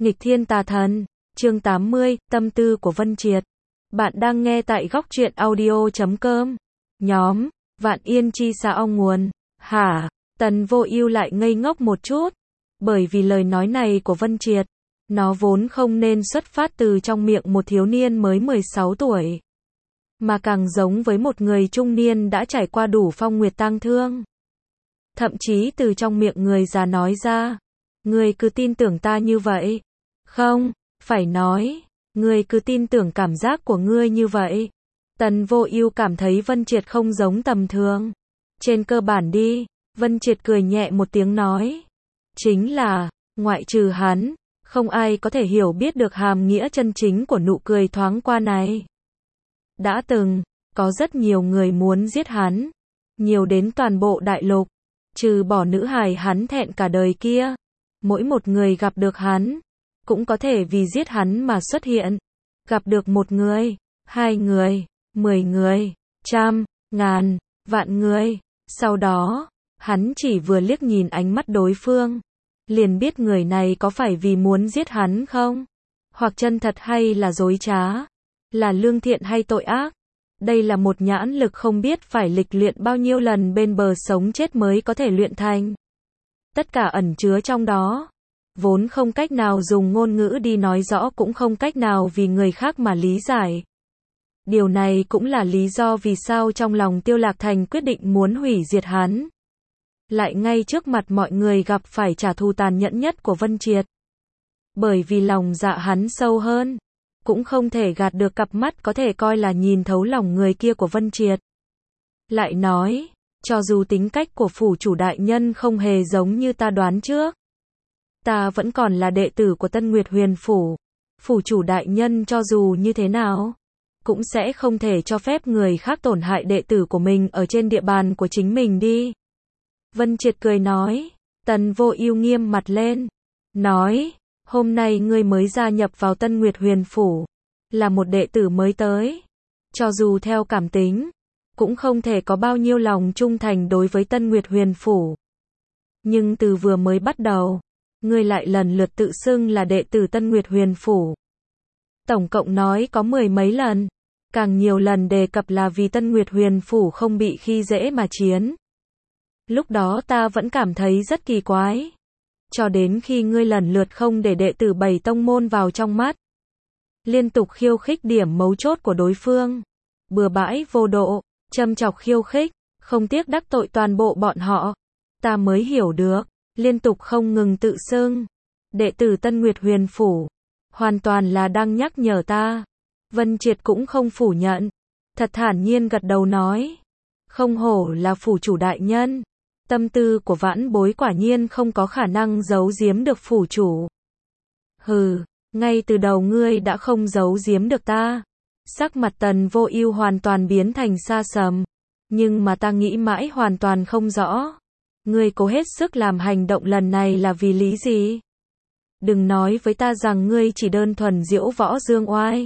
Nghịch thiên tà thần, chương 80, tâm tư của Vân Triệt. Bạn đang nghe tại góc truyện audio.com. Nhóm, Vạn Yên chi xa ong nguồn. Hả? Tần Vô Ưu lại ngây ngốc một chút. Bởi vì lời nói này của Vân Triệt, nó vốn không nên xuất phát từ trong miệng một thiếu niên mới 16 tuổi. Mà càng giống với một người trung niên đã trải qua đủ phong nguyệt tang thương. Thậm chí từ trong miệng người già nói ra. Ngươi cứ tin tưởng ta như vậy. Không, phải nói, ngươi cứ tin tưởng cảm giác của ngươi như vậy. Tần Vô Ưu cảm thấy Vân Triệt không giống tầm thường. Trên cơ bản đi, Vân Triệt cười nhẹ một tiếng nói. Chính là, ngoại trừ hắn, không ai có thể hiểu biết được hàm nghĩa chân chính của nụ cười thoáng qua này. Đã từng, có rất nhiều người muốn giết hắn. Nhiều đến toàn bộ đại lục. Trừ bỏ nữ hài hắn thẹn cả đời kia. Mỗi một người gặp được hắn, cũng có thể vì giết hắn mà xuất hiện. Gặp được một người, 2 người, 10 người, 100, ngàn, vạn người. Sau đó, hắn chỉ vừa liếc nhìn ánh mắt đối phương, liền biết người này có phải vì muốn giết hắn không? Hoặc chân thật hay là dối trá? Là lương thiện hay tội ác? Đây là một nhãn lực không biết phải lịch luyện bao nhiêu lần bên bờ sống chết mới có thể luyện thành. Tất cả ẩn chứa trong đó, vốn không cách nào dùng ngôn ngữ đi nói rõ, cũng không cách nào vì người khác mà lý giải. Điều này cũng là lý do vì sao trong lòng Tiêu Lạc Thành quyết định muốn hủy diệt hắn. Lại ngay trước mặt mọi người gặp phải trả thù tàn nhẫn nhất của Vân Triệt. Bởi vì lòng dạ hắn sâu hơn, cũng không thể gạt được cặp mắt có thể coi là nhìn thấu lòng người kia của Vân Triệt. Lại nói, cho dù tính cách của phủ chủ đại nhân không hề giống như ta đoán trước, ta vẫn còn là đệ tử của Tân Nguyệt Huyền Phủ. Phủ chủ đại nhân cho dù như thế nào, cũng sẽ không thể cho phép người khác tổn hại đệ tử của mình ở trên địa bàn của chính mình đi. Vân Triệt cười nói. Tần Vô Ưu nghiêm mặt lên. Nói, hôm nay ngươi mới gia nhập vào Tân Nguyệt Huyền Phủ, là một đệ tử mới tới. Cho dù theo cảm tính, cũng không thể có bao nhiêu lòng trung thành đối với Tân Nguyệt Huyền Phủ. Nhưng từ vừa mới bắt đầu, ngươi lại lần lượt tự xưng là đệ tử Tân Nguyệt Huyền Phủ. Tổng cộng nói có 10 mấy lần, càng nhiều lần đề cập là vì Tân Nguyệt Huyền Phủ không bị khi dễ mà chiến. Lúc đó ta vẫn cảm thấy rất kỳ quái. Cho đến khi ngươi lần lượt không để đệ tử 7 tông môn vào trong mắt. Liên tục khiêu khích điểm mấu chốt của đối phương. Bừa bãi vô độ, châm chọc khiêu khích, không tiếc đắc tội toàn bộ bọn họ. Ta mới hiểu được, liên tục không ngừng tự xưng đệ tử Tân Nguyệt Huyền Phủ, hoàn toàn là đang nhắc nhở ta. Vân Triệt cũng không phủ nhận, thật thản nhiên gật đầu nói. Không hổ là phủ chủ đại nhân. Tâm tư của vãn bối quả nhiên không có khả năng giấu giếm được phủ chủ. Hừ, ngay từ đầu ngươi đã không giấu giếm được ta. Sắc mặt Tần Vô Ưu hoàn toàn biến thành xa sầm. Nhưng mà ta nghĩ mãi hoàn toàn không rõ. Ngươi cố hết sức làm hành động lần này là vì lý gì? Đừng nói với ta rằng ngươi chỉ đơn thuần diễu võ dương oai.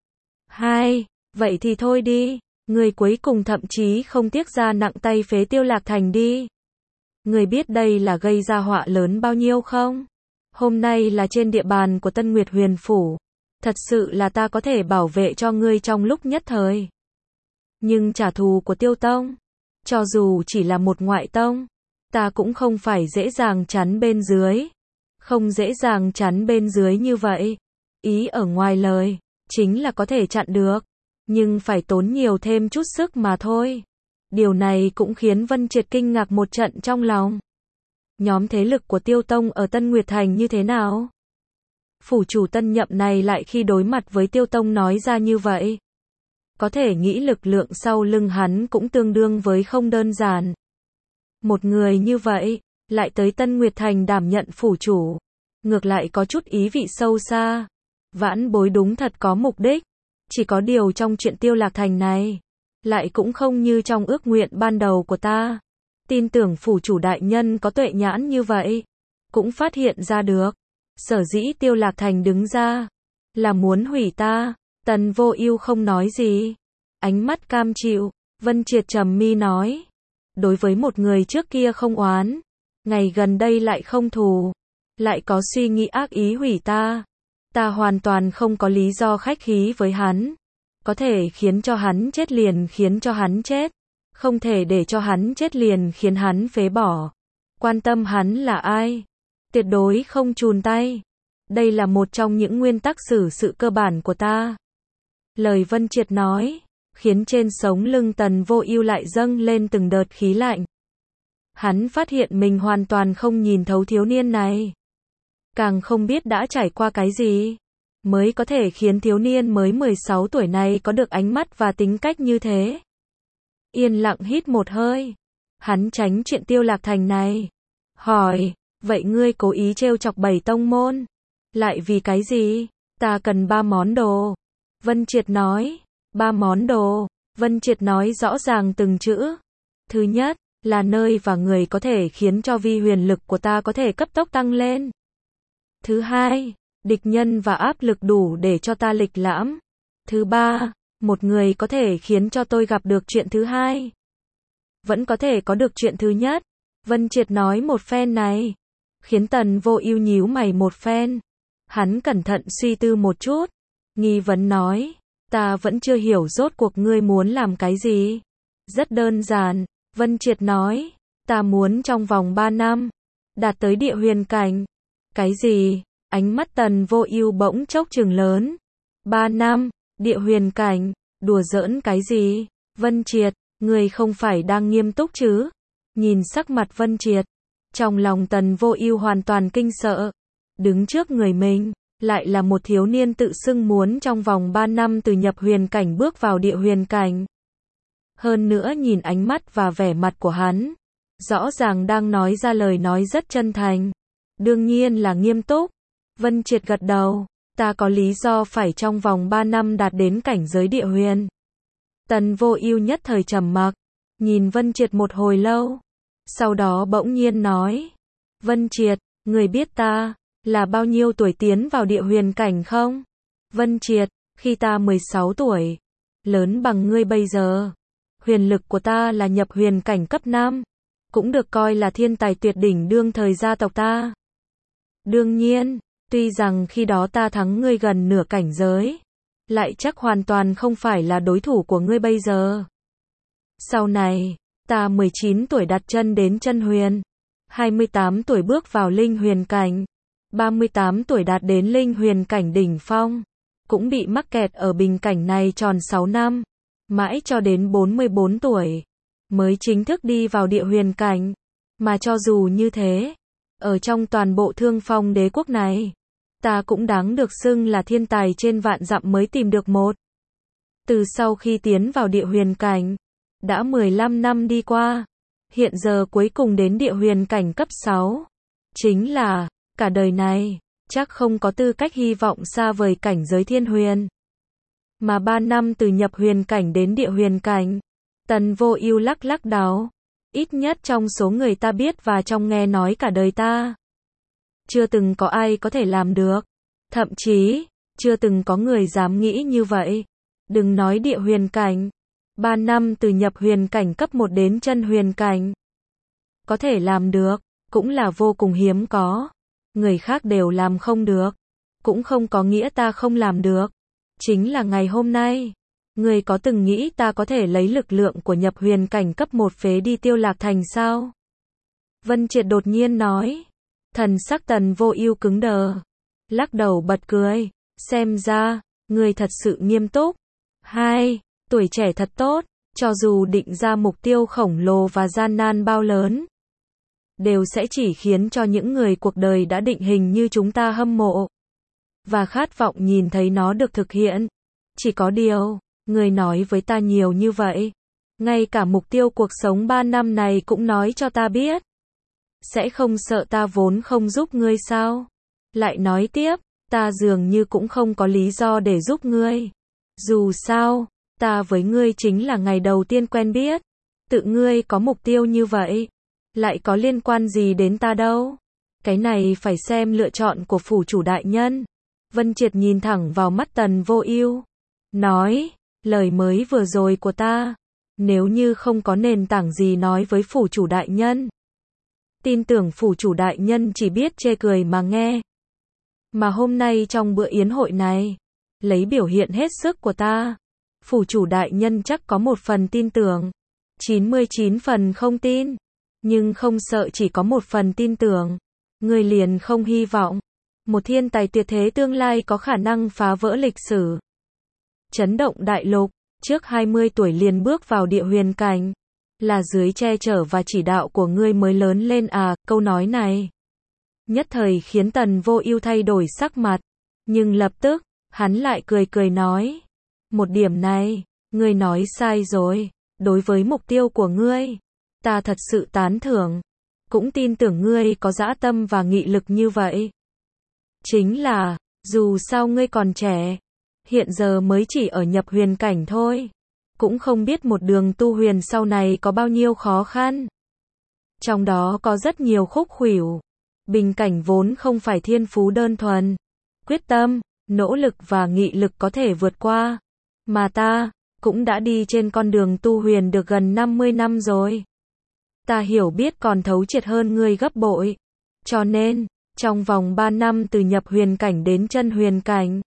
Hai, vậy thì thôi đi. Ngươi cuối cùng thậm chí không tiếc ra nặng tay phế Tiêu Lạc Thành đi. Ngươi biết đây là gây ra họa lớn bao nhiêu không? Hôm nay là trên địa bàn của Tân Nguyệt Huyền Phủ. Thật sự là ta có thể bảo vệ cho ngươi trong lúc nhất thời. Nhưng trả thù của Tiêu Tông, cho dù chỉ là một ngoại tông, ta cũng không phải dễ dàng chắn bên dưới. Không dễ dàng chắn bên dưới như vậy. Ý ở ngoài lời, chính là có thể chặn được. Nhưng phải tốn nhiều thêm chút sức mà thôi. Điều này cũng khiến Vân Triệt kinh ngạc một trận trong lòng. Nhóm thế lực của Tiêu Tông ở Tân Nguyệt Thành như thế nào? Phủ chủ tân nhậm này lại khi đối mặt với Tiêu Tông nói ra như vậy. Có thể nghĩ lực lượng sau lưng hắn cũng tương đương với không đơn giản. Một người như vậy, lại tới Tân Nguyệt Thành đảm nhận phủ chủ. Ngược lại có chút ý vị sâu xa. Vãn bối đúng thật có mục đích. Chỉ có điều trong chuyện Tiêu Lạc Thành này, lại cũng không như trong ước nguyện ban đầu của ta. Tin tưởng phủ chủ đại nhân có tuệ nhãn như vậy, cũng phát hiện ra được. Sở dĩ Tiêu Lạc Thành đứng ra, là muốn hủy ta. Tần Vô Ưu không nói gì. Ánh mắt cam chịu, Vân Triệt trầm mi nói. Đối với một người trước kia không oán, ngày gần đây lại không thù. lại có suy nghĩ ác ý hủy ta. Ta hoàn toàn không có lý do khách khí với hắn. Có thể khiến cho hắn chết liền khiến cho hắn chết. Không thể để cho hắn chết liền khiến hắn phế bỏ. Quan tâm hắn là ai? Tuyệt đối không chùn tay. Đây là một trong những nguyên tắc xử sự cơ bản của ta. Lời Vân Triệt nói, khiến trên sống lưng Tần Vô Ưu lại dâng lên từng đợt khí lạnh. Hắn phát hiện mình hoàn toàn không nhìn thấu thiếu niên này. Càng không biết đã trải qua cái gì, mới có thể khiến thiếu niên mới 16 tuổi này có được ánh mắt và tính cách như thế. Yên lặng hít một hơi. Hắn tránh chuyện Tiêu Lạc Thành này. Hỏi, vậy ngươi cố ý trêu chọc 7 tông môn? Lại vì cái gì? Ta cần 3 món đồ. Vân Triệt nói, 3 món đồ. Vân Triệt nói rõ ràng từng chữ. Thứ nhất, là nơi và người có thể khiến cho vi huyền lực của ta có thể cấp tốc tăng lên. Thứ hai, địch nhân và áp lực đủ để cho ta lịch lãm. Thứ ba, một người có thể khiến cho tôi gặp được chuyện thứ hai. Vẫn có thể có được chuyện thứ nhất. Vân Triệt nói một phen này, khiến Tần Vô Ưu nhíu mày một phen. Hắn cẩn thận suy tư một chút, nghi vấn nói, ta vẫn chưa hiểu rốt cuộc ngươi muốn làm cái gì. Rất đơn giản, Vân Triệt nói, ta muốn trong vòng 3 năm, đạt tới địa huyền cảnh. Cái gì? Ánh mắt Tần Vô Ưu bỗng chốc trừng lớn. 3 năm, địa huyền cảnh, đùa giỡn cái gì? Vân Triệt, ngươi không phải đang nghiêm túc chứ? Nhìn sắc mặt Vân Triệt, trong lòng Tần Vô Ưu hoàn toàn kinh sợ. Đứng trước người mình, lại là một thiếu niên tự xưng muốn trong vòng 3 năm từ nhập huyền cảnh bước vào địa huyền cảnh. Hơn nữa nhìn ánh mắt và vẻ mặt của hắn, rõ ràng đang nói ra lời nói rất chân thành. Đương nhiên là nghiêm túc. Vân Triệt gật đầu, ta có lý do phải trong vòng 3 năm đạt đến cảnh giới địa huyền. Tần Vô Ưu nhất thời trầm mặc, nhìn Vân Triệt một hồi lâu, sau đó bỗng nhiên nói, Vân Triệt, người biết ta là bao nhiêu tuổi tiến vào địa huyền cảnh không? Vân Triệt, khi ta 16 tuổi, lớn bằng ngươi bây giờ. Huyền lực của ta là nhập huyền cảnh cấp 5, cũng được coi là thiên tài tuyệt đỉnh đương thời gia tộc ta. Đương nhiên, tuy rằng khi đó ta thắng ngươi gần nửa cảnh giới, lại chắc hoàn toàn không phải là đối thủ của ngươi bây giờ. Sau này, ta 19 tuổi đặt chân đến chân huyền, 28 tuổi bước vào linh huyền cảnh, 38 tuổi đạt đến linh huyền cảnh đỉnh phong, cũng bị mắc kẹt ở bình cảnh này tròn 6 năm, mãi cho đến 44 tuổi, mới chính thức đi vào địa huyền cảnh. Mà cho dù như thế, ở trong toàn bộ Thương Phong đế quốc này, ta cũng đáng được xưng là thiên tài trên vạn dặm mới tìm được một. Từ sau khi tiến vào địa huyền cảnh, đã 15 năm đi qua, hiện giờ cuối cùng đến địa huyền cảnh cấp 6. Chính là, cả đời này, chắc không có tư cách hy vọng xa vời cảnh giới thiên huyền. Mà 3 năm từ nhập huyền cảnh đến địa huyền cảnh, Tần Vô Ưu lắc lắc đầu. Ít nhất trong số người ta biết và trong nghe nói cả đời ta, chưa từng có ai có thể làm được. Thậm chí, chưa từng có người dám nghĩ như vậy. Đừng nói địa huyền cảnh, 3 năm từ nhập huyền cảnh cấp 1 đến chân huyền cảnh. Có thể làm được, cũng là vô cùng hiếm có. Người khác đều làm không được, cũng không có nghĩa ta không làm được. Chính là ngày hôm nay, người có từng nghĩ ta có thể lấy lực lượng của nhập huyền cảnh cấp 1 phế đi Tiêu Lạc Thành sao? Vân Triệt đột nhiên nói. Thần sắc Tần Vô Ưu cứng đờ, lắc đầu bật cười, xem ra, ngươi thật sự nghiêm túc. Tuổi trẻ thật tốt, cho dù định ra mục tiêu khổng lồ và gian nan bao lớn, đều sẽ chỉ khiến cho những người cuộc đời đã định hình như chúng ta hâm mộ, và khát vọng nhìn thấy nó được thực hiện. Chỉ có điều, ngươi nói với ta nhiều như vậy, ngay cả mục tiêu cuộc sống 3 năm này cũng nói cho ta biết. Sẽ không sợ ta vốn không giúp ngươi sao? Lại nói tiếp, ta dường như cũng không có lý do để giúp ngươi. Dù sao, ta với ngươi chính là ngày đầu tiên quen biết. Tự ngươi có mục tiêu như vậy, lại có liên quan gì đến ta đâu? Cái này phải xem lựa chọn của phủ chủ đại nhân. Vân Triệt nhìn thẳng vào mắt Tần Vô Ưu, nói, lời mới vừa rồi của ta, nếu như không có nền tảng gì nói với phủ chủ đại nhân, tin tưởng phủ chủ đại nhân chỉ biết chê cười mà nghe. Mà hôm nay trong bữa yến hội này, lấy biểu hiện hết sức của ta, phủ chủ đại nhân chắc có một phần tin tưởng, 99 phần không tin, nhưng không sợ chỉ có một phần tin tưởng, người liền không hy vọng. Một thiên tài tuyệt thế tương lai có khả năng phá vỡ lịch sử, chấn động đại lục, trước 20 tuổi liền bước vào địa huyền cảnh, là dưới che chở và chỉ đạo của ngươi mới lớn lên à. Câu nói này nhất thời khiến Tần Vô Ưu thay đổi sắc mặt, nhưng lập tức, hắn lại cười cười nói, một điểm này, ngươi nói sai rồi, đối với mục tiêu của ngươi, ta thật sự tán thưởng, cũng tin tưởng ngươi có dã tâm và nghị lực như vậy. Chính là, dù sao ngươi còn trẻ, hiện giờ mới chỉ ở nhập huyền cảnh thôi, cũng không biết một đường tu huyền sau này có bao nhiêu khó khăn. Trong đó có rất nhiều khúc khuỷu, bình cảnh vốn không phải thiên phú đơn thuần, quyết tâm, nỗ lực và nghị lực có thể vượt qua, mà ta cũng đã đi trên con đường tu huyền được gần 50 năm rồi. Ta hiểu biết còn thấu triệt hơn ngươi gấp bội, cho nên trong vòng 3 năm từ nhập huyền cảnh đến chân huyền cảnh,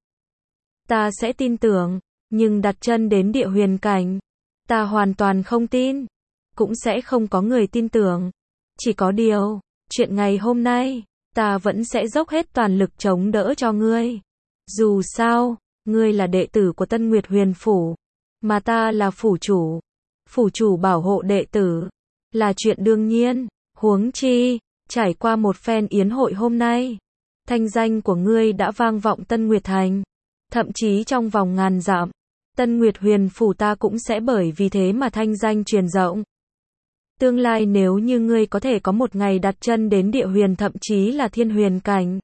ta sẽ tin tưởng, nhưng đặt chân đến địa huyền cảnh, ta hoàn toàn không tin, cũng sẽ không có người tin tưởng. Chỉ có điều, chuyện ngày hôm nay, ta vẫn sẽ dốc hết toàn lực chống đỡ cho ngươi. Dù sao, ngươi là đệ tử của Tân Nguyệt Huyền Phủ, mà ta là phủ chủ. Phủ chủ bảo hộ đệ tử, là chuyện đương nhiên, huống chi, trải qua một phen yến hội hôm nay, thanh danh của ngươi đã vang vọng Tân Nguyệt Thành, thậm chí trong vòng ngàn dặm, Tân Nguyệt Huyền Phủ ta cũng sẽ bởi vì thế mà thanh danh truyền rộng. Tương lai nếu như ngươi có thể có một ngày đặt chân đến địa huyền thậm chí là thiên huyền cảnh,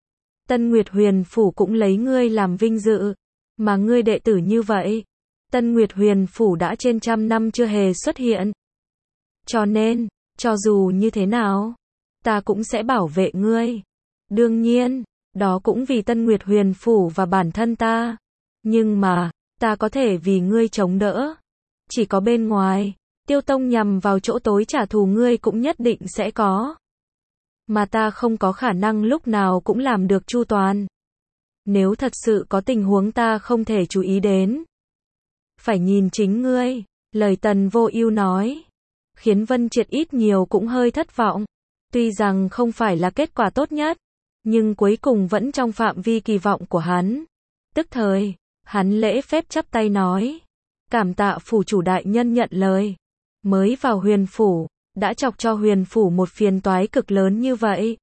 Tân Nguyệt Huyền Phủ cũng lấy ngươi làm vinh dự, mà ngươi đệ tử như vậy, Tân Nguyệt Huyền Phủ đã trên 100 năm chưa hề xuất hiện. Cho nên, cho dù như thế nào, ta cũng sẽ bảo vệ ngươi. Đương nhiên, đó cũng vì Tân Nguyệt Huyền Phủ và bản thân ta. Nhưng mà, ta có thể vì ngươi chống đỡ. Chỉ có bên ngoài, Tiêu Tông nhằm vào chỗ tối trả thù ngươi cũng nhất định sẽ có. Mà ta không có khả năng lúc nào cũng làm được chu toàn. Nếu thật sự có tình huống ta không thể chú ý đến, phải nhìn chính ngươi. Lời Tần Vô Ưu nói, khiến Vân Triệt ít nhiều cũng hơi thất vọng. Tuy rằng không phải là kết quả tốt nhất, nhưng cuối cùng vẫn trong phạm vi kỳ vọng của hắn. Tức thời, hắn lễ phép chắp tay nói, cảm tạ phủ chủ đại nhân nhận lời. Mới vào huyền phủ, đã chọc cho huyền phủ một phiền toái cực lớn như vậy.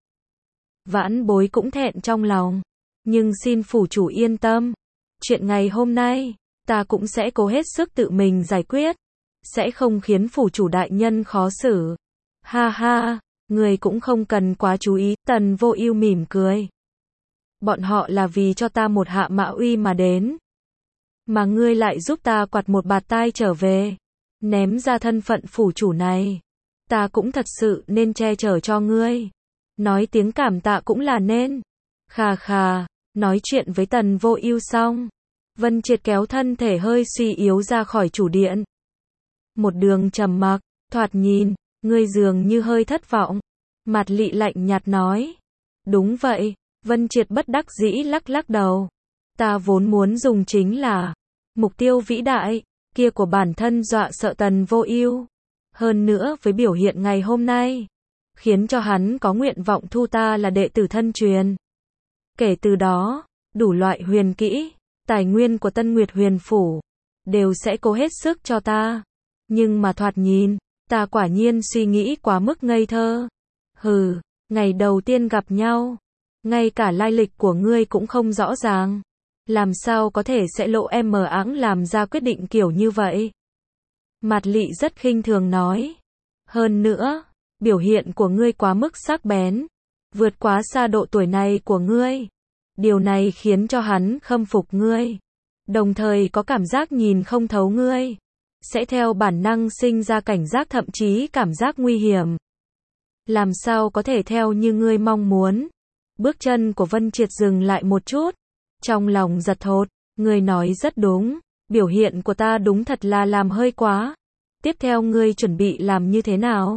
Vãn bối cũng thẹn trong lòng, nhưng xin phủ chủ yên tâm, chuyện ngày hôm nay, ta cũng sẽ cố hết sức tự mình giải quyết, sẽ không khiến phủ chủ đại nhân khó xử. Ha ha, người cũng không cần quá chú ý. Tần Vô Ưu mỉm cười. Bọn họ là vì cho ta một hạ mã uy mà đến, mà ngươi lại giúp ta quạt một bạt tai trở về, ném ra thân phận phủ chủ này, ta cũng thật sự nên che chở cho ngươi. Nói tiếng cảm tạ cũng là nên. Khà khà, nói chuyện với Tần Vô Ưu xong, Vân Triệt kéo thân thể hơi suy yếu ra khỏi chủ điện. Một đường trầm mặc, thoạt nhìn, ngươi dường như hơi thất vọng. Mạt Lị lạnh nhạt nói. Đúng vậy, Vân Triệt bất đắc dĩ lắc lắc đầu. Ta vốn muốn dùng chính là mục tiêu vĩ đại kia của bản thân dọa sợ Tần Vô Ưu. Hơn nữa với biểu hiện ngày hôm nay, khiến cho hắn có nguyện vọng thu ta là đệ tử thân truyền. Kể từ đó, đủ loại huyền kỹ, tài nguyên của Tân Nguyệt Huyền Phủ, đều sẽ cố hết sức cho ta. Nhưng mà thoạt nhìn, ta quả nhiên suy nghĩ quá mức ngây thơ. Hừ, ngày đầu tiên gặp nhau, ngay cả lai lịch của ngươi cũng không rõ ràng. Làm sao có thể sẽ lộ em mờ ẵng làm ra quyết định kiểu như vậy? Mạt Lị rất khinh thường nói. Hơn nữa, biểu hiện của ngươi quá mức sắc bén, vượt quá xa độ tuổi này của ngươi. Điều này khiến cho hắn khâm phục ngươi, đồng thời có cảm giác nhìn không thấu ngươi, sẽ theo bản năng sinh ra cảnh giác thậm chí cảm giác nguy hiểm. Làm sao có thể theo như ngươi mong muốn? Bước chân của Vân Triệt dừng lại một chút, trong lòng giật thốt, ngươi nói rất đúng, biểu hiện của ta đúng thật là làm hơi quá. Tiếp theo ngươi chuẩn bị làm như thế nào?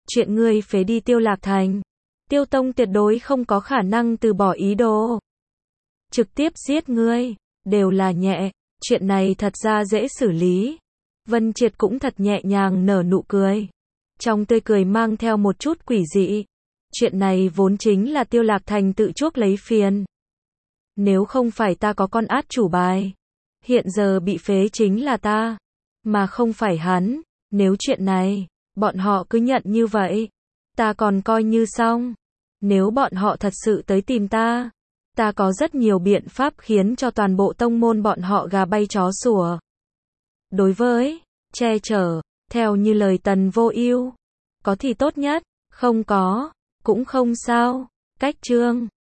chuyện ngươi phế đi Tiêu Lạc Thành, Tiêu Tông tuyệt đối không có khả năng từ bỏ ý đồ. Trực tiếp giết ngươi, đều là nhẹ, chuyện này thật ra dễ xử lý. Vân Triệt cũng thật nhẹ nhàng nở nụ cười. Trong tươi cười mang theo một chút quỷ dị. Chuyện này vốn chính là Tiêu Lạc Thành tự chuốc lấy phiền. Nếu không phải ta có con át chủ bài, hiện giờ bị phế chính là ta, mà không phải hắn. Nếu chuyện này, bọn họ cứ nhận như vậy, ta còn coi như xong. Nếu bọn họ thật sự tới tìm ta, ta có rất nhiều biện pháp khiến cho toàn bộ tông môn bọn họ gà bay chó sủa. Đối với che chở, theo như lời Tần Vô Ưu, có thì tốt nhất, không có cũng không sao. Cách chương